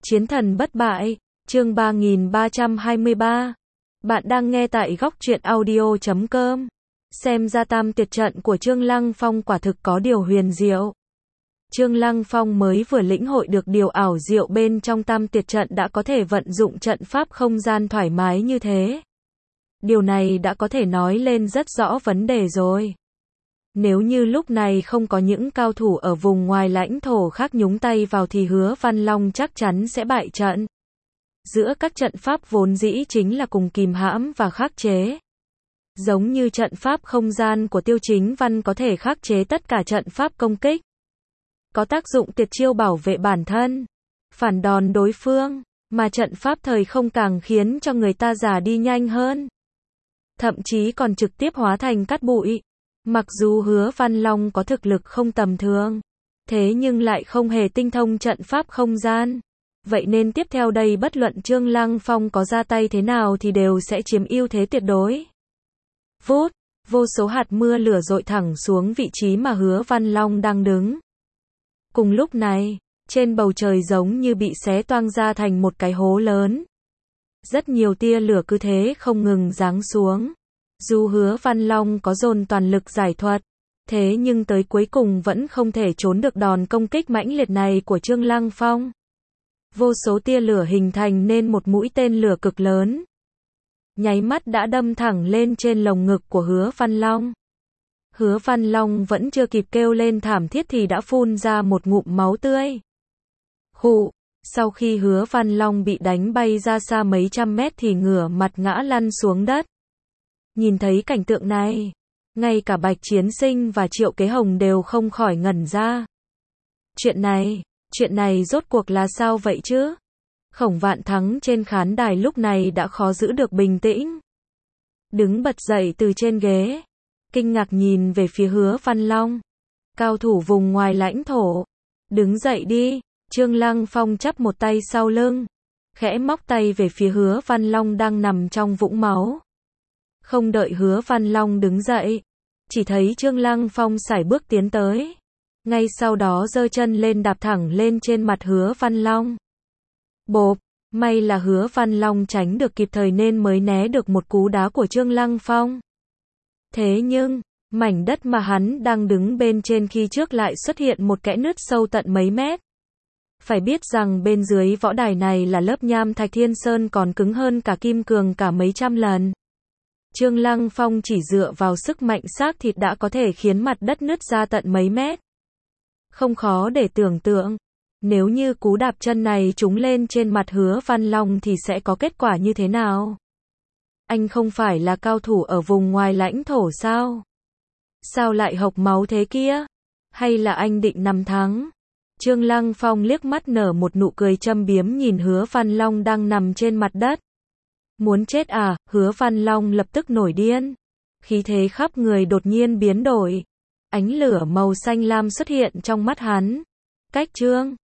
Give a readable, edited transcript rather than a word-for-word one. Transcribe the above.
Chiến thần bất bại, chương 3323. Bạn đang nghe tại góc truyện audio.com. Xem ra tam tuyệt trận của Trương Lăng Phong quả thực có điều huyền diệu. Trương Lăng Phong mới vừa lĩnh hội được điều ảo diệu bên trong tam tuyệt trận đã có thể vận dụng trận pháp không gian thoải mái như thế. Điều này đã có thể nói lên rất rõ vấn đề rồi. Nếu như lúc này không có những cao thủ ở vùng ngoài lãnh thổ khác nhúng tay vào thì Hứa Văn Long chắc chắn sẽ bại trận. Giữa các trận pháp vốn dĩ chính là cùng kìm hãm và khắc chế. Giống như trận pháp không gian của Tiêu Chính Văn có thể khắc chế tất cả trận pháp công kích. Có tác dụng tuyệt chiêu bảo vệ bản thân, phản đòn đối phương, mà trận pháp thời không càng khiến cho người ta già đi nhanh hơn. Thậm chí còn trực tiếp hóa thành cát bụi. Mặc dù Hứa Văn Long có thực lực không tầm thường, thế nhưng lại không hề tinh thông trận pháp không gian. Vậy nên tiếp theo đây bất luận Trương Lăng Phong có ra tay thế nào thì đều sẽ chiếm ưu thế tuyệt đối. Vút, vô số hạt mưa lửa dội thẳng xuống vị trí mà Hứa Văn Long đang đứng. Cùng lúc này, trên bầu trời giống như bị xé toang ra thành một cái hố lớn. Rất nhiều tia lửa cứ thế không ngừng giáng xuống. Dù Hứa Văn Long có dồn toàn lực giải thuật, thế nhưng tới cuối cùng vẫn không thể trốn được đòn công kích mãnh liệt này của Trương Lăng Phong. Vô số tia lửa hình thành nên một mũi tên lửa cực lớn. Nháy mắt đã đâm thẳng lên trên lồng ngực của Hứa Văn Long. Hứa Văn Long vẫn chưa kịp kêu lên thảm thiết thì đã phun ra một ngụm máu tươi. Khụ, sau khi Hứa Văn Long bị đánh bay ra xa mấy trăm mét thì ngửa mặt ngã lăn xuống đất. Nhìn thấy cảnh tượng này, ngay cả Bạch Chiến Sinh và Triệu Kế Hồng đều không khỏi ngẩn ra. Chuyện này rốt cuộc là sao vậy chứ? Khổng Vạn Thắng trên khán đài lúc này đã khó giữ được bình tĩnh. Đứng bật dậy từ trên ghế, kinh ngạc nhìn về phía Hứa Văn Long. Cao thủ vùng ngoài lãnh thổ, đứng dậy đi. Trương Lăng Phong chắp một tay sau lưng, khẽ móc tay về phía Hứa Văn Long đang nằm trong vũng máu. Không đợi Hứa Văn Long đứng dậy, chỉ thấy Trương Lăng Phong sải bước tiến tới. Ngay sau đó giơ chân lên đạp thẳng lên trên mặt Hứa Văn Long. Bộp, may là Hứa Văn Long tránh được kịp thời nên mới né được một cú đá của Trương Lăng Phong. Thế nhưng, mảnh đất mà hắn đang đứng bên trên khi trước lại xuất hiện một kẽ nứt sâu tận mấy mét. Phải biết rằng bên dưới võ đài này là lớp nham thạch thiên sơn còn cứng hơn cả kim cương cả mấy trăm lần. Trương Lăng Phong chỉ dựa vào sức mạnh xác thịt đã có thể khiến mặt đất nứt ra tận mấy mét. Không khó để tưởng tượng, nếu như cú đạp chân này trúng lên trên mặt Hứa Văn Long thì sẽ có kết quả như thế nào? Anh không phải là cao thủ ở vùng ngoài lãnh thổ sao? Sao lại hộc máu thế kia? Hay là anh định nằm thắng? Trương Lăng Phong liếc mắt nở một nụ cười châm biếm nhìn Hứa Văn Long đang nằm trên mặt đất. Muốn chết à? Hứa Văn Long lập tức nổi điên. Khí thế khắp người đột nhiên biến đổi. Ánh lửa màu xanh lam xuất hiện trong mắt hắn. Cách Trương